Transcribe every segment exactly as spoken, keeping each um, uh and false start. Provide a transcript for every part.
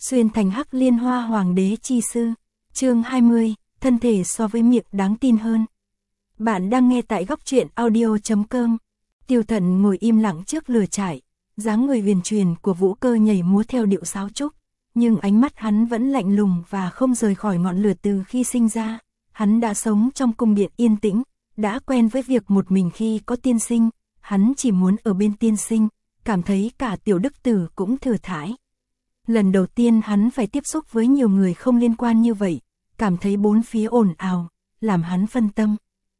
xuyên thành hắc liên hoa hoàng đế chi sư. Chương hai mươi, thân thể so với miệng đáng tin hơn. Bạn đang nghe tại góc truyện audio chấm com. Tiêu Thận ngồi im lặng trước lửa trại, dáng người huyền truyền của Vũ Cơ nhảy múa theo điệu sáo trúc, nhưng ánh mắt hắn vẫn lạnh lùng và không rời khỏi ngọn lửa từ khi sinh ra. Hắn đã sống trong cung điện yên tĩnh, đã quen với việc một mình khi có tiên sinh, hắn chỉ muốn ở bên tiên sinh, cảm thấy cả tiểu đức tử cũng thừa thãi. Lần đầu tiên hắn phải tiếp xúc với nhiều người không liên quan như vậy, cảm thấy bốn phía ồn ào, làm hắn phân tâm.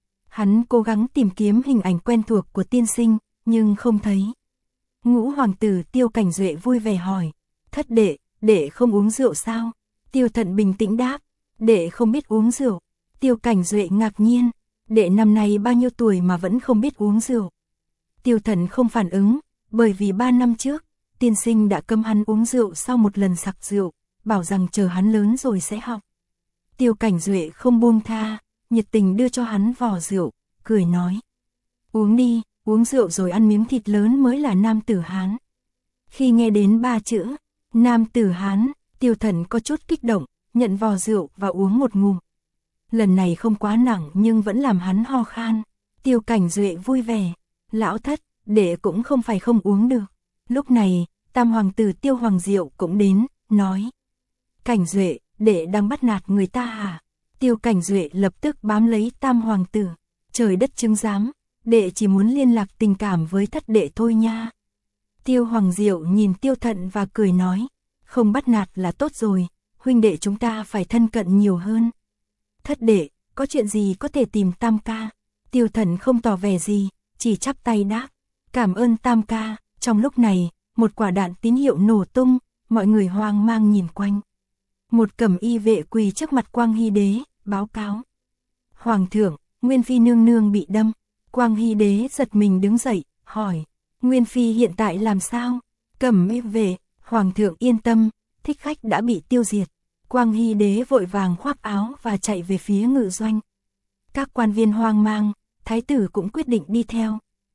Hắn cố gắng tìm kiếm hình ảnh quen thuộc của tiên sinh, nhưng không thấy. Ngũ hoàng tử Tiêu Cảnh Duệ vui vẻ hỏi, thất đệ, đệ không uống rượu sao? Tiêu Thận bình tĩnh đáp, đệ không biết uống rượu. Tiêu Cảnh Duệ ngạc nhiên, đệ năm nay bao nhiêu tuổi mà vẫn không biết uống rượu? Tiêu Thận không phản ứng, bởi vì ba năm trước, tiên sinh đã cấm hắn uống rượu sau một lần sặc rượu, bảo rằng chờ hắn lớn rồi sẽ học. Tiêu Cảnh Duệ không buông tha, nhiệt tình đưa cho hắn vò rượu, cười nói, uống đi, uống rượu rồi ăn miếng thịt lớn mới là nam tử Hán. Khi nghe đến ba chữ, nam tử Hán, Tiêu Thận có chút kích động, nhận vò rượu và uống một ngụm. Lần này không quá nặng nhưng vẫn làm hắn ho khan. Tiêu Cảnh Duệ vui vẻ, lão thất, đệ cũng không phải không uống được. Lúc này, tam hoàng tử Tiêu Hoàng Diệu cũng đến, nói, Cảnh Duệ, đệ đang bắt nạt người ta hả? Tiêu Cảnh Duệ lập tức bám lấy tam hoàng tử, trời đất chứng giám, đệ chỉ muốn liên lạc tình cảm với thất đệ thôi nha. Tiêu Hoàng Diệu nhìn Tiêu Thận và cười nói, không bắt nạt là tốt rồi, huynh đệ chúng ta phải thân cận nhiều hơn. Thất đệ, có chuyện gì có thể tìm tam ca? Tiêu Thận không tỏ vẻ gì, chỉ chắp tay đáp, cảm ơn tam ca. Trong lúc này, một quả đạn tín hiệu nổ tung, mọi người hoang mang nhìn quanh. Một cẩm y vệ quỳ trước mặt Quang Hy Đế, báo cáo. Hoàng thượng, Nguyên Phi nương nương bị đâm. Quang Hy Đế giật mình đứng dậy, hỏi, Nguyên Phi hiện tại làm sao? Cẩm y vệ, Hoàng thượng yên tâm, thích khách đã bị tiêu diệt. Quang Hy Đế vội vàng khoác áo và chạy về phía ngự doanh. Các quan viên hoang mang, thái tử cũng quyết định đi theo.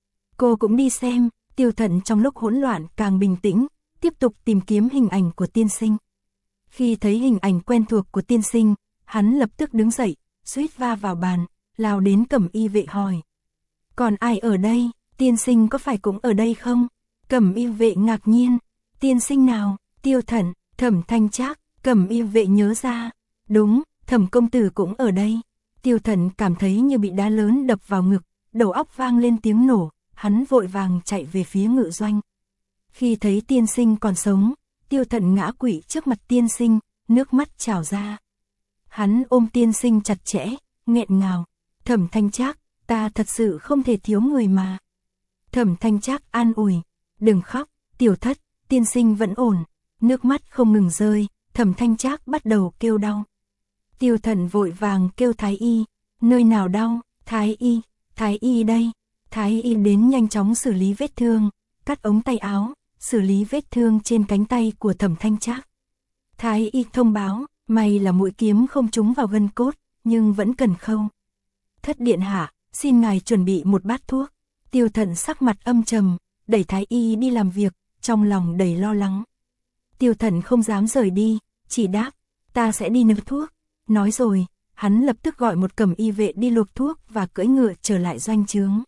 Cô cũng đi xem. Tiêu Thận trong lúc hỗn loạn càng bình tĩnh, tiếp tục tìm kiếm hình ảnh của tiên sinh. Khi thấy hình ảnh quen thuộc của tiên sinh, hắn lập tức đứng dậy, suýt va vào bàn, lao đến cẩm y vệ hỏi. Còn ai ở đây, tiên sinh có phải cũng ở đây không? Cẩm y vệ ngạc nhiên, tiên sinh nào? Tiêu Thận, Thẩm Thanh Trác. Cẩm y vệ nhớ ra, đúng, Thẩm công tử cũng ở đây. Tiêu Thận cảm thấy như bị đá lớn đập vào ngực, đầu óc vang lên tiếng nổ. Hắn vội vàng chạy về phía ngự doanh. Khi thấy tiên sinh còn sống, Tiêu Thận ngã quỵ trước mặt tiên sinh, nước mắt trào ra. Hắn ôm tiên sinh chặt chẽ, nghẹn ngào. Thẩm Thanh Trác, ta thật sự không thể thiếu người mà. Thẩm Thanh Trác an ủi, đừng khóc, tiểu thất, tiên sinh vẫn ổn. Nước mắt không ngừng rơi, Thẩm Thanh Trác bắt đầu kêu đau. Tiêu Thận vội vàng kêu thái y, nơi nào đau? Thái y, thái y đây. Thái y đến nhanh chóng xử lý vết thương, cắt ống tay áo, xử lý vết thương trên cánh tay của Thẩm Thanh Trác. Thái y thông báo, may là mũi kiếm không trúng vào gân cốt, nhưng vẫn cần khâu. Thất điện hạ, xin ngài chuẩn bị một bát thuốc. Tiêu Thận sắc mặt âm trầm, đẩy thái y đi làm việc, trong lòng đầy lo lắng. Tiêu Thận không dám rời đi, chỉ đáp, ta sẽ đi nấu thuốc. Nói rồi, hắn lập tức gọi một cẩm y vệ đi luộc thuốc và cưỡi ngựa trở lại doanh trướng.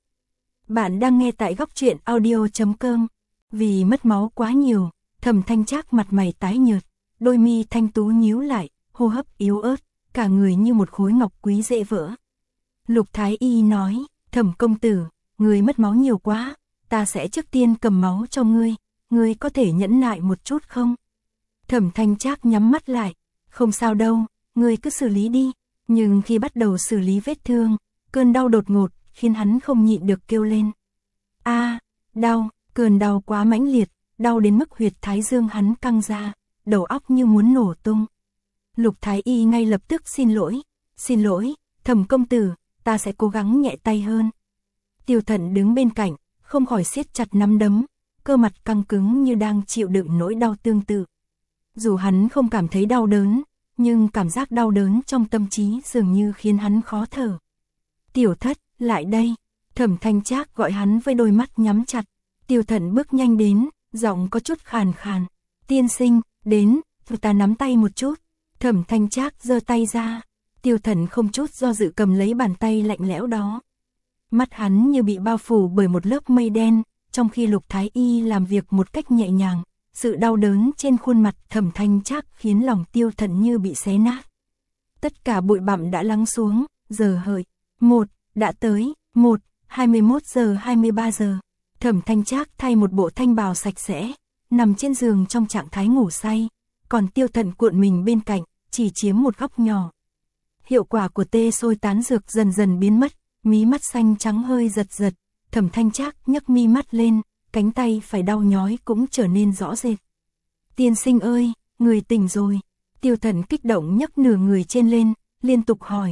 Bạn đang nghe tại góc truyện audio chấm com. Vì mất máu quá nhiều, Thẩm Thanh Trác mặt mày tái nhợt, đôi mi thanh tú nhíu lại, hô hấp yếu ớt, cả người như một khối ngọc quý dễ vỡ. Lục Thái Y nói, Thẩm công tử, ngươi mất máu nhiều quá, ta sẽ trước tiên cầm máu cho ngươi, ngươi có thể nhẫn nại một chút không? Thẩm Thanh Trác nhắm mắt lại, không sao đâu, ngươi cứ xử lý đi. Nhưng khi bắt đầu xử lý vết thương, cơn đau đột ngột khiến hắn không nhịn được kêu lên. A, à, đau, cơn đau quá mãnh liệt, đau đến mức huyệt thái dương hắn căng ra, đầu óc như muốn nổ tung. Lục Thái Y ngay lập tức xin lỗi, xin lỗi, Thẩm công tử, ta sẽ cố gắng nhẹ tay hơn. Tiêu Thận đứng bên cạnh, không khỏi siết chặt nắm đấm, cơ mặt căng cứng như đang chịu đựng nỗi đau tương tự. Dù hắn không cảm thấy đau đớn, nhưng cảm giác đau đớn trong tâm trí dường như khiến hắn khó thở. Tiểu thất, lại đây. Thẩm Thanh Trác gọi hắn với đôi mắt nhắm chặt. Tiêu Thận bước nhanh đến, giọng có chút khàn khàn. Tiên sinh, đến, Ta nắm tay một chút. Thẩm Thanh Trác giơ tay ra. Tiêu Thần không chút do dự cầm lấy bàn tay lạnh lẽo đó. Mắt hắn như bị bao phủ bởi một lớp mây đen, trong khi Lục Thái Y làm việc một cách nhẹ nhàng, sự đau đớn trên khuôn mặt Thẩm Thanh Trác khiến lòng Tiêu Thần như bị xé nát. Tất cả bụi bặm đã lắng xuống, giờ hợi, một, đã tới, một, hai mươi mốt giờ hai mươi ba giờ. Thẩm Thanh Trác thay một bộ thanh bào sạch sẽ, nằm trên giường trong trạng thái ngủ say, còn Tiêu Thần cuộn mình bên cạnh, chỉ chiếm một góc nhỏ. Hiệu quả của tê sôi tán dược dần dần biến mất, mí mắt xanh trắng hơi giật giật, Thẩm Thanh Trác nhấc mi mắt lên, cánh tay phải đau nhói cũng trở nên rõ rệt. Tiên sinh ơi, người tỉnh rồi. Tiêu Thần kích động nhấc nửa người trên lên, liên tục hỏi.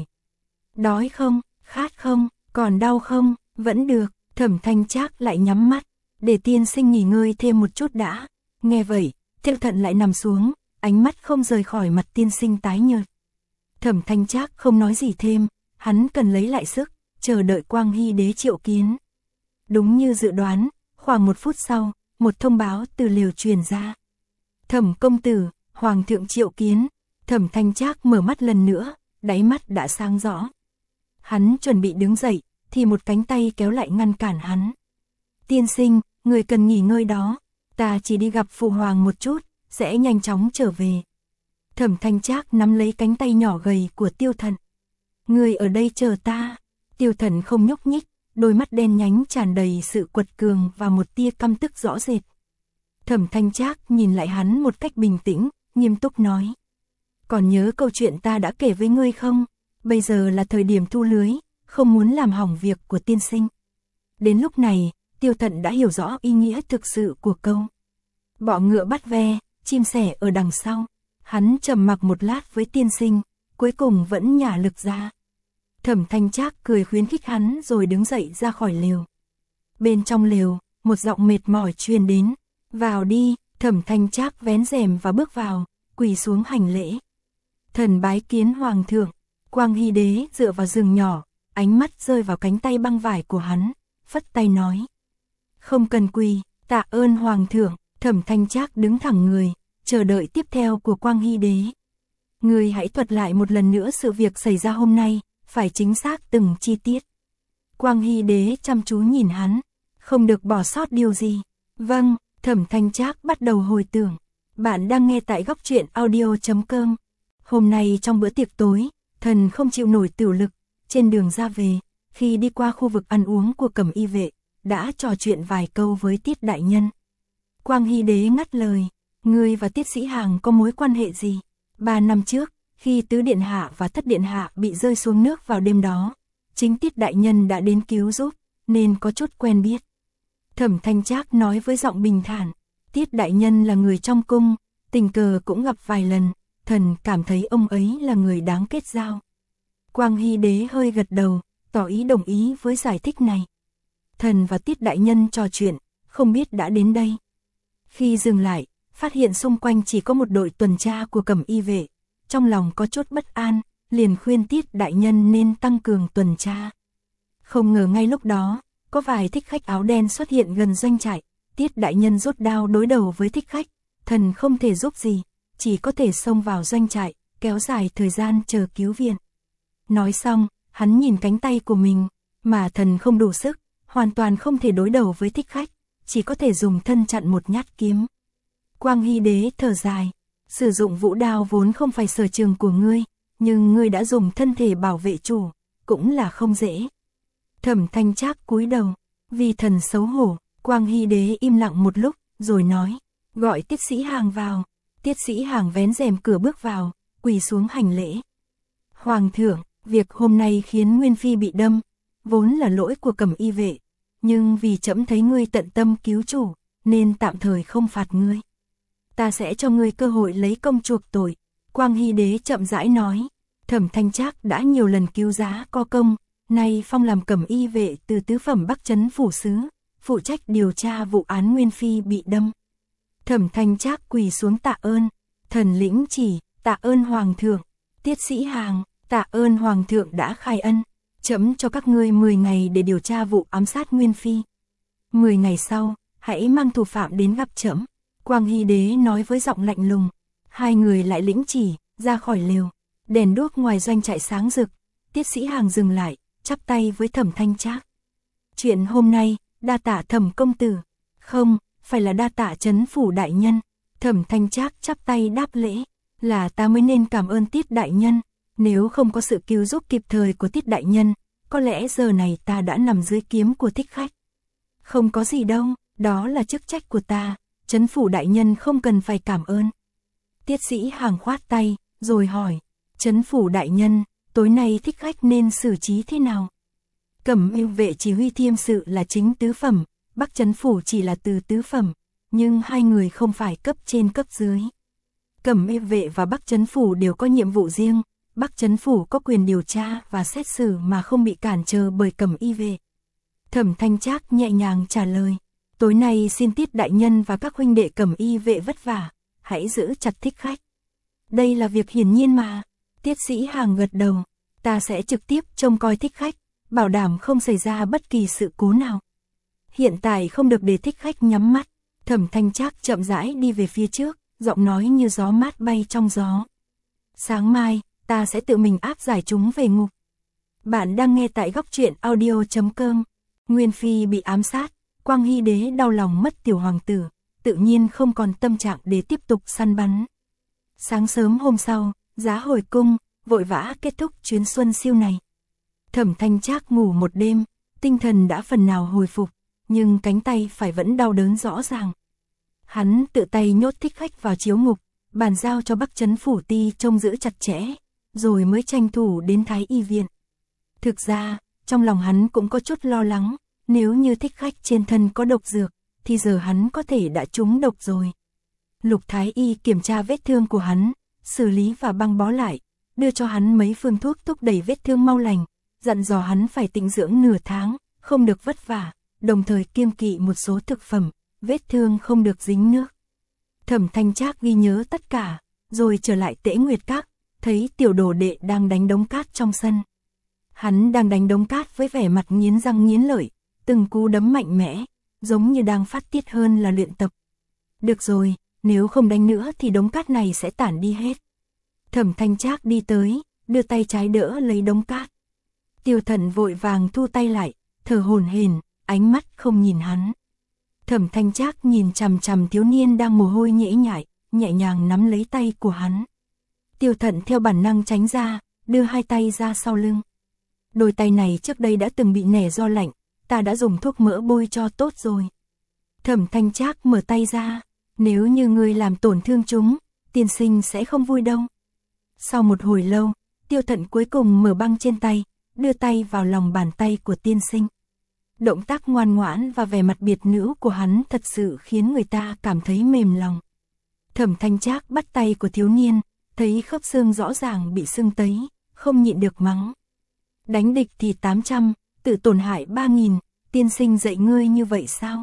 Đói không, khát không, còn đau không, vẫn được. Thẩm Thanh Trác lại nhắm mắt, để tiên sinh nghỉ ngơi thêm một chút đã. Nghe vậy, Tiêu Thần lại nằm xuống, ánh mắt không rời khỏi mặt tiên sinh tái nhợt. Thẩm Thanh Trác không nói gì thêm, hắn cần lấy lại sức, chờ đợi Quang Hy Đế triệu kiến. Đúng như dự đoán, khoảng một phút sau, một thông báo từ lều truyền ra. Thẩm công tử, Hoàng thượng triệu kiến. Thẩm Thanh Trác mở mắt lần nữa, đáy mắt đã sáng rõ. Hắn chuẩn bị đứng dậy, thì một cánh tay kéo lại ngăn cản hắn. Tiên sinh, người cần nghỉ ngơi đó, ta chỉ đi gặp phụ hoàng một chút, sẽ nhanh chóng trở về. Thẩm Thanh Trác nắm lấy cánh tay nhỏ gầy của Tiêu Thần. Người ở đây chờ ta. Tiêu Thần không nhúc nhích, đôi mắt đen nhánh tràn đầy sự quật cường và một tia căm tức rõ rệt. Thẩm Thanh Trác nhìn lại hắn một cách bình tĩnh, nghiêm túc nói. Còn nhớ câu chuyện ta đã kể với ngươi không? Bây giờ là thời điểm thu lưới, không muốn làm hỏng việc của tiên sinh. Đến lúc này, Tiêu Thần đã hiểu rõ ý nghĩa thực sự của câu. Bọ ngựa bắt ve, chim sẻ ở đằng sau. Hắn trầm mặc một lát với tiên sinh, cuối cùng vẫn nhả lực ra. Thẩm Thanh Trác cười khuyến khích hắn rồi đứng dậy ra khỏi lều. Bên trong lều, một giọng mệt mỏi truyền đến. Vào đi. Thẩm Thanh Trác vén rèm và bước vào, quỳ xuống hành lễ. Thần bái kiến hoàng thượng. Quang Hy Đế dựa vào giường nhỏ, ánh mắt rơi vào cánh tay băng vải của hắn, phất tay nói. Không cần quỳ, tạ ơn hoàng thượng. Thẩm Thanh Trác đứng thẳng người, chờ đợi tiếp theo của Quang Hy Đế. Người hãy thuật lại một lần nữa sự việc xảy ra hôm nay, phải chính xác từng chi tiết. Quang Hy Đế chăm chú nhìn hắn, không được bỏ sót điều gì. Vâng. Thẩm Thanh Trác bắt đầu hồi tưởng. Bạn đang nghe tại góc truyện audio chấm com. Hôm nay trong bữa tiệc tối, thần không chịu nổi tửu lực, trên đường ra về, khi đi qua khu vực ăn uống của Cẩm Y vệ, đã trò chuyện vài câu với Tiết đại nhân. Quang Hy Đế ngắt lời, ngươi và Tiết Sĩ Hàng có mối quan hệ gì? Ba năm trước, khi Tứ Điện Hạ và Thất Điện Hạ bị rơi xuống nước vào đêm đó, chính Tiết đại nhân đã đến cứu giúp, nên có chút quen biết. Thẩm Thanh Trác nói với giọng bình thản, Tiết đại nhân là người trong cung, tình cờ cũng gặp vài lần, thần cảm thấy ông ấy là người đáng kết giao. Quang Hy Đế hơi gật đầu, tỏ ý đồng ý với giải thích này. Thần và Tiết đại nhân trò chuyện, không biết đã đến đây. Khi dừng lại, phát hiện xung quanh chỉ có một đội tuần tra của Cẩm Y vệ, trong lòng có chút bất an, liền khuyên Tiết đại nhân nên tăng cường tuần tra. Không ngờ ngay lúc đó, có vài thích khách áo đen xuất hiện gần doanh trại, Tiết đại nhân rút đao đối đầu với thích khách, thần không thể giúp gì, chỉ có thể xông vào doanh trại, kéo dài thời gian chờ cứu viện. Nói xong, hắn nhìn cánh tay của mình, mà thần không đủ sức, hoàn toàn không thể đối đầu với thích khách, chỉ có thể dùng thân chặn một nhát kiếm. Quang Hy Đế thở dài, sử dụng vũ đao vốn không phải sở trường của ngươi, nhưng ngươi đã dùng thân thể bảo vệ chủ, cũng là không dễ. Thẩm Thanh Trác cúi đầu, vì thần xấu hổ. Quang Hy Đế im lặng một lúc, rồi nói, gọi Tiết Sĩ Hàng vào. Tiết Sĩ Hàng vén rèm cửa bước vào, quỳ xuống hành lễ. Hoàng thượng, việc hôm nay khiến Nguyên Phi bị đâm, vốn là lỗi của Cẩm Y vệ, nhưng vì trẫm thấy ngươi tận tâm cứu chủ, nên tạm thời không phạt ngươi. Ta sẽ cho ngươi cơ hội lấy công chuộc tội. Quang Hy Đế chậm rãi nói, Thẩm Thanh Trác đã nhiều lần cứu giá có công, nay phong làm Cẩm Y vệ từ tứ phẩm Bắc Trấn phủ sứ, phụ trách điều tra vụ án Nguyên Phi bị đâm. Thẩm Thanh Trác quỳ xuống tạ ơn, thần lĩnh chỉ, tạ ơn hoàng thượng. Tiết Sĩ Hàng, tạ ơn hoàng thượng đã khai ân, trẫm cho các ngươi mười ngày để điều tra vụ ám sát Nguyên Phi. mười ngày sau, hãy mang thủ phạm đến gặp trẫm. Quang Hy Đế nói với giọng lạnh lùng, Hai người lại lĩnh chỉ, ra khỏi lều. Đèn đuốc ngoài doanh trại sáng rực, Tiết Sĩ Hàng dừng lại, chắp tay với Thẩm Thanh Trác. Chuyện hôm nay, đa tạ Thẩm công tử. Không, phải là đa tạ Trấn phủ đại nhân. Thẩm Thanh Trác chắp tay đáp lễ. Là ta mới nên cảm ơn Tiết đại nhân. Nếu không có sự cứu giúp kịp thời của Tiết đại nhân, có lẽ giờ này ta đã nằm dưới kiếm của thích khách. Không có gì đâu, đó là chức trách của ta. Trấn phủ đại nhân không cần phải cảm ơn. Tiết Sĩ Hàng khoát tay, rồi hỏi. Trấn phủ đại nhân, tối nay thích khách nên xử trí thế nào? Cẩm Yêu vệ chỉ huy thiêm sự là chính tứ phẩm, Bắc Trấn phủ chỉ là từ tứ phẩm, nhưng hai người không phải cấp trên cấp dưới. Cẩm Yêu vệ và Bắc Trấn phủ đều có nhiệm vụ riêng, Bắc Trấn phủ có quyền điều tra và xét xử mà không bị cản trở bởi Cẩm Y vệ. Thẩm Thanh Trác nhẹ nhàng trả lời. Tối nay xin Tiết đại nhân và các huynh đệ Cẩm Y vệ vất vả, hãy giữ chặt thích khách. Đây là việc hiển nhiên mà. Tiết Sĩ Hàng gật đầu. Ta sẽ trực tiếp trông coi thích khách, bảo đảm không xảy ra bất kỳ sự cố nào. Hiện tại không được để thích khách nhắm mắt. Thẩm Thanh Trác chậm rãi đi về phía trước, giọng nói như gió mát bay trong gió. Sáng mai, ta sẽ tự mình áp giải chúng về ngục. Bạn đang nghe tại góc truyện audio chấm com. Nguyên Phi bị ám sát, Quang Hy đế đau lòng mất tiểu hoàng tử, tự nhiên không còn tâm trạng để tiếp tục săn bắn. Sáng sớm hôm sau, Giá hồi cung, vội vã kết thúc chuyến xuân siêu này. Thẩm Thanh Trác ngủ một đêm, tinh thần đã phần nào hồi phục, nhưng cánh tay phải vẫn đau đớn rõ ràng. Hắn tự tay nhốt thích khách vào chiếu ngục, bàn giao cho Bắc Trấn phủ ti trông giữ chặt chẽ, rồi mới tranh thủ đến Thái Y viện. Thực ra, trong lòng hắn cũng có chút lo lắng, nếu như thích khách trên thân có độc dược, thì giờ hắn có thể đã trúng độc rồi. Lục Thái Y kiểm tra vết thương của hắn, xử lý và băng bó lại, đưa cho hắn mấy phương thuốc thúc đẩy vết thương mau lành, dặn dò hắn phải tĩnh dưỡng nửa tháng, không được vất vả, đồng thời kiêng kỵ một số thực phẩm, vết thương không được dính nước. Thẩm Thanh Trác ghi nhớ tất cả, rồi trở lại Tễ Nguyệt Các, thấy tiểu đồ đệ đang đánh đống cát trong sân. Hắn đang đánh đống cát với vẻ mặt nghiến răng nghiến lợi, từng cú đấm mạnh mẽ, giống như đang phát tiết hơn là luyện tập. Được rồi, nếu không đánh nữa thì đống cát này sẽ tản đi hết. Thẩm Thanh Trác đi tới, đưa tay trái đỡ lấy đống cát. Tiêu Thận vội vàng thu tay lại, thở hổn hển, ánh mắt không nhìn hắn. Thẩm Thanh Trác nhìn chằm chằm thiếu niên đang mồ hôi nhễ nhại, nhẹ nhàng nắm lấy tay của hắn. Tiêu Thận theo bản năng tránh ra, đưa hai tay ra sau lưng. Đôi tay này trước đây đã từng bị nẻ do lạnh, ta đã dùng thuốc mỡ bôi cho tốt rồi. Thẩm Thanh Trác mở tay ra, nếu như ngươi làm tổn thương chúng, tiên sinh sẽ không vui đâu. Sau một hồi lâu, Tiêu Thận cuối cùng mở băng trên tay, đưa tay vào lòng bàn tay của tiên sinh. Động tác ngoan ngoãn và vẻ mặt biệt nữ của hắn thật sự khiến người ta cảm thấy mềm lòng. Thẩm Thanh Trác bắt tay của thiếu niên, thấy khớp xương rõ ràng bị sưng tấy, không nhịn được mắng. Đánh địch thì tám trăm, tự tổn hại ba nghìn, tiên sinh dạy ngươi như vậy sao?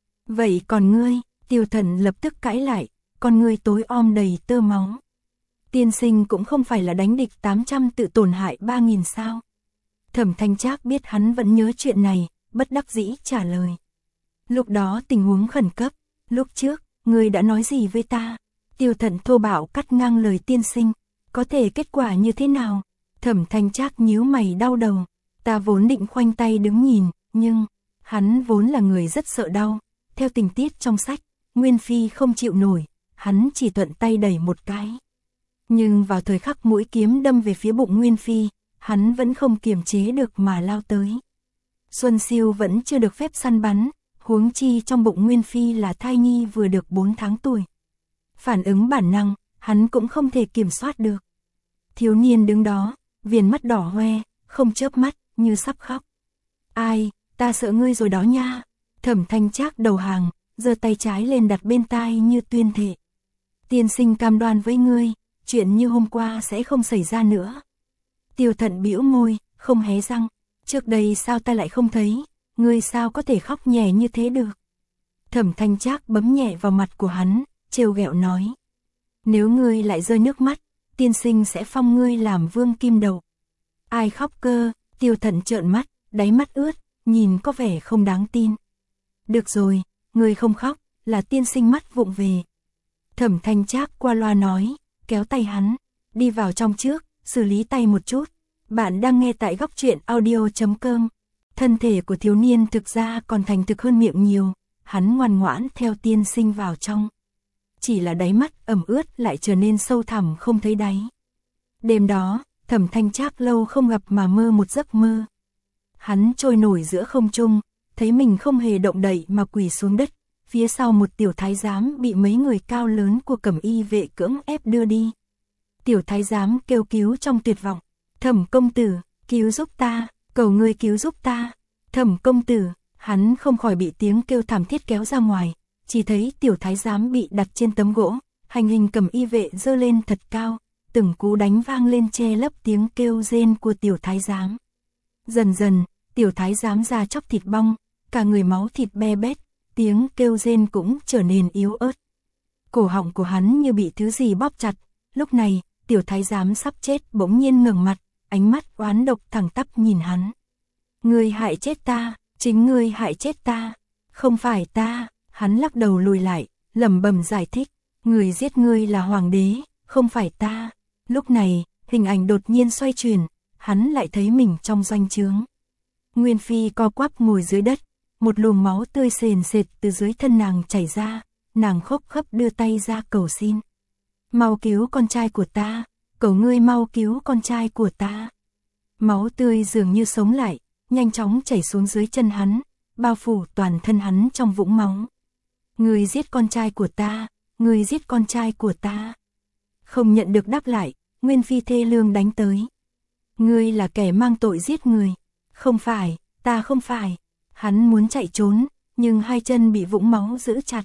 Vậy còn ngươi? Tiêu Thận lập tức cãi lại, con ngươi tối om đầy tơ máu. Tiên sinh cũng không phải là đánh địch tám trăm tự tổn hại ba nghìn sao? Thẩm Thanh Trác biết hắn vẫn nhớ chuyện này, bất đắc dĩ trả lời. Lúc đó tình huống khẩn cấp, lúc trước, ngươi đã nói gì với ta? Tiêu Thận thô bạo cắt ngang lời tiên sinh, có thể kết quả như thế nào? Thẩm Thanh Trác nhíu mày đau đầu, ta vốn định khoanh tay đứng nhìn, nhưng, hắn vốn là người rất sợ đau, theo tình tiết trong sách, Nguyên Phi không chịu nổi, hắn chỉ thuận tay đẩy một cái. Nhưng vào thời khắc mũi kiếm đâm về phía bụng Nguyên Phi, hắn vẫn không kiềm chế được mà lao tới. Xuân Siêu vẫn chưa được phép săn bắn, huống chi trong bụng Nguyên Phi là thai nhi vừa được bốn tháng tuổi. Phản ứng bản năng, hắn cũng không thể kiểm soát được. Thiếu niên đứng đó, viền mắt đỏ hoe, không chớp mắt, như sắp khóc. Ai, ta sợ ngươi rồi đó nha. Thẩm Thanh Trác đầu hàng, giơ tay trái lên đặt bên tai như tuyên thệ. Tiên sinh cam đoan với ngươi, chuyện như hôm qua sẽ không xảy ra nữa. Tiêu Thận bĩu môi, không hé răng. Trước đây sao ta lại không thấy, ngươi sao có thể khóc nhè như thế được? Thẩm Thanh Trác bấm nhẹ vào mặt của hắn, trêu ghẹo nói. Nếu ngươi lại rơi nước mắt, tiên sinh sẽ phong ngươi làm vương kim đầu. Ai khóc cơ? Tiêu Thận trợn mắt, đáy mắt ướt, nhìn có vẻ không đáng tin. Được rồi, ngươi không khóc, là tiên sinh mắt vụng về. Thẩm Thanh Trác qua loa nói, kéo tay hắn, đi vào trong trước, xử lý tay một chút. Bạn đang nghe tại góc truyện audio chấm com. Thân thể của thiếu niên thực ra còn thành thực hơn miệng nhiều, hắn ngoan ngoãn theo tiên sinh vào trong. Chỉ là đáy mắt ẩm ướt lại trở nên sâu thẳm không thấy đáy. Đêm đó, Thẩm Thanh Trác lâu không gặp mà mơ một giấc mơ. Hắn trôi nổi giữa không trung, thấy mình không hề động đậy mà quỳ xuống đất, phía sau một tiểu thái giám bị mấy người cao lớn của Cẩm Y vệ cưỡng ép đưa đi. Tiểu thái giám kêu cứu trong tuyệt vọng, Thẩm công tử, cứu giúp ta, cầu ngươi cứu giúp ta, Thẩm công tử. Hắn không khỏi bị tiếng kêu thảm thiết kéo ra ngoài, chỉ thấy tiểu thái giám bị đặt trên tấm gỗ, hành hình Cẩm Y vệ giơ lên thật cao, từng cú đánh vang lên che lấp tiếng kêu rên của tiểu thái giám. Dần dần, tiểu thái giám da chóc thịt bong, cả người máu thịt be bét, tiếng kêu rên cũng trở nên yếu ớt. Cổ họng của hắn như bị thứ gì bóp chặt, lúc này, tiểu thái giám sắp chết bỗng nhiên ngẩng mặt, ánh mắt oán độc thẳng tắp nhìn hắn. Ngươi hại chết ta, chính ngươi hại chết ta, không phải ta. Hắn lắc đầu lùi lại, lẩm bẩm giải thích, người giết ngươi là hoàng đế, không phải ta. Lúc này, hình ảnh đột nhiên xoay chuyển, hắn lại thấy mình trong doanh trướng. Nguyên Phi co quắp ngồi dưới đất, một luồng máu tươi sền sệt từ dưới thân nàng chảy ra, nàng khóc khấp đưa tay ra cầu xin. Mau cứu con trai của ta, cầu ngươi mau cứu con trai của ta. Máu tươi dường như sống lại, nhanh chóng chảy xuống dưới chân hắn, bao phủ toàn thân hắn trong vũng máu. Ngươi giết con trai của ta, ngươi giết con trai của ta. Không nhận được đáp lại, Nguyên Phi thê lương đánh tới. Ngươi là kẻ mang tội giết người. Không phải, ta không phải. Hắn muốn chạy trốn, nhưng hai chân bị vũng máu giữ chặt.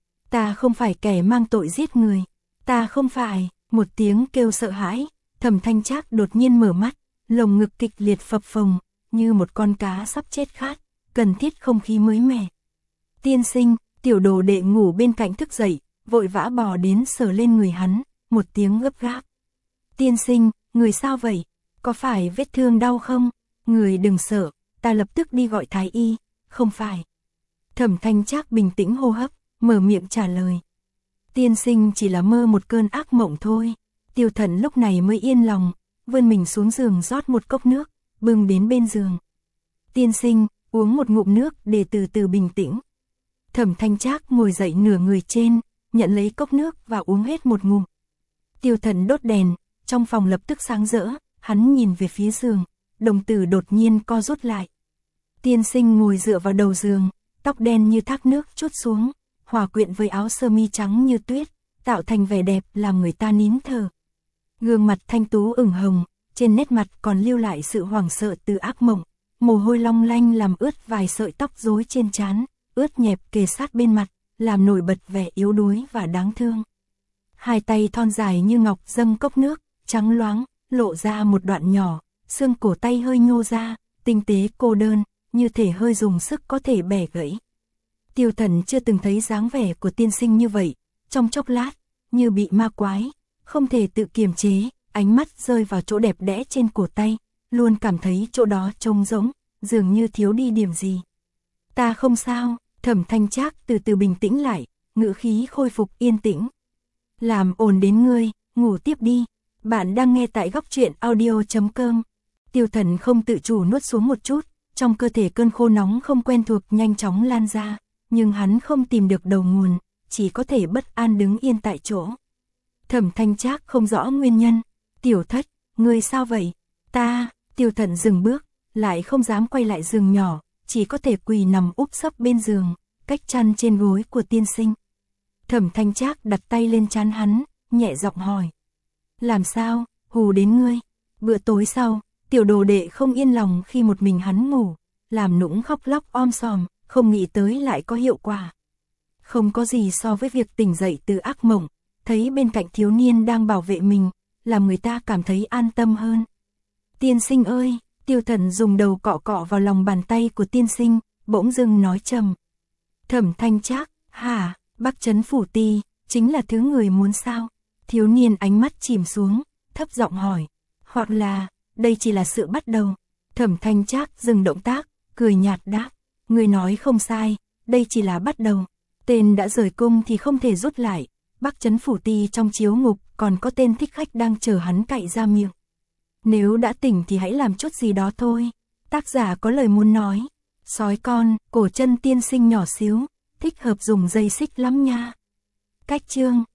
Ta không phải kẻ mang tội giết người. Ta không phải. Một tiếng kêu sợ hãi, Thẩm Thanh Trác đột nhiên mở mắt, lồng ngực kịch liệt phập phồng, như một con cá sắp chết khát, cần thiết không khí mới mẻ. Tiên sinh, tiểu đồ đệ ngủ bên cạnh thức dậy, vội vã bò đến sờ lên người hắn, một tiếng gấp gáp. Tiên sinh, người sao vậy? Có phải vết thương đau không? Người đừng sợ, ta lập tức đi gọi thái y. Không phải. Thẩm Thanh Trác bình tĩnh hô hấp, mở miệng trả lời. Tiên sinh chỉ là mơ một cơn ác mộng thôi. Tiêu Thận lúc này mới yên lòng, vươn mình xuống giường rót một cốc nước, bưng đến bên giường. Tiên sinh, uống một ngụm nước để từ từ bình tĩnh. Thẩm Thanh Trác ngồi dậy nửa người trên, nhận lấy cốc nước và uống hết một ngụm. Tiêu Thận đốt đèn, trong phòng lập tức sáng rỡ, hắn nhìn về phía giường, đồng tử đột nhiên co rút lại. Tiên sinh ngồi dựa vào đầu giường, tóc đen như thác nước trút xuống, hòa quyện với áo sơ mi trắng như tuyết, tạo thành vẻ đẹp làm người ta nín thở. Gương mặt thanh tú ửng hồng, trên nét mặt còn lưu lại sự hoảng sợ từ ác mộng, mồ hôi long lanh làm ướt vài sợi tóc rối trên trán, ướt nhẹp kề sát bên mặt, làm nổi bật vẻ yếu đuối và đáng thương. Hai tay thon dài như ngọc dâng cốc nước, trắng loáng, lộ ra một đoạn nhỏ, xương cổ tay hơi nhô ra, tinh tế cô đơn, như thể hơi dùng sức có thể bẻ gãy. Tiêu Thần chưa từng thấy dáng vẻ của tiên sinh như vậy, trong chốc lát, như bị ma quái, không thể tự kiềm chế, ánh mắt rơi vào chỗ đẹp đẽ trên cổ tay, luôn cảm thấy chỗ đó trống rỗng, dường như thiếu đi điểm gì. Ta không sao, Thẩm Thanh Trác từ từ bình tĩnh lại, ngữ khí khôi phục yên tĩnh. Làm ồn đến ngươi, ngủ tiếp đi. Bạn đang nghe tại góc truyện audio chấm com. Tiêu Thần không tự chủ nuốt xuống một chút, trong cơ thể cơn khô nóng không quen thuộc nhanh chóng lan ra, nhưng hắn không tìm được đầu nguồn, chỉ có thể bất an đứng yên tại chỗ. Thẩm Thanh Trác không rõ nguyên nhân. Tiểu Thất, ngươi sao vậy? Ta, Tiêu Thần dừng bước, lại không dám quay lại giường nhỏ, chỉ có thể quỳ nằm úp sấp bên giường, cách chăn trên gối của tiên sinh. Thẩm Thanh Trác đặt tay lên trán hắn, nhẹ giọng hỏi. Làm sao, hù đến ngươi? Bữa tối sau, tiểu đồ đệ không yên lòng khi một mình hắn ngủ, làm nũng khóc lóc om sòm, không nghĩ tới lại có hiệu quả. Không có gì so với việc tỉnh dậy từ ác mộng, thấy bên cạnh thiếu niên đang bảo vệ mình, làm người ta cảm thấy an tâm hơn. Tiên sinh ơi, Tiêu Thần dùng đầu cọ cọ vào lòng bàn tay của tiên sinh, bỗng dưng nói trầm. Thẩm Thanh Trác, hả, Bắc Trấn Phủ Ti, chính là thứ người muốn sao? Thiếu niên ánh mắt chìm xuống, thấp giọng hỏi. Hoặc là, đây chỉ là sự bắt đầu. Thẩm Thanh Trác dừng động tác, cười nhạt đáp. Người nói không sai, đây chỉ là bắt đầu. Tên đã rời cung thì không thể rút lại, Bắc Trấn Phủ Ti trong chiếu ngục còn có tên thích khách đang chờ hắn cạy ra miệng. Nếu đã tỉnh thì hãy làm chút gì đó thôi. Tác giả có lời muốn nói. Sói con, cổ chân tiên sinh nhỏ xíu, thích hợp dùng dây xích lắm nha. Cách chương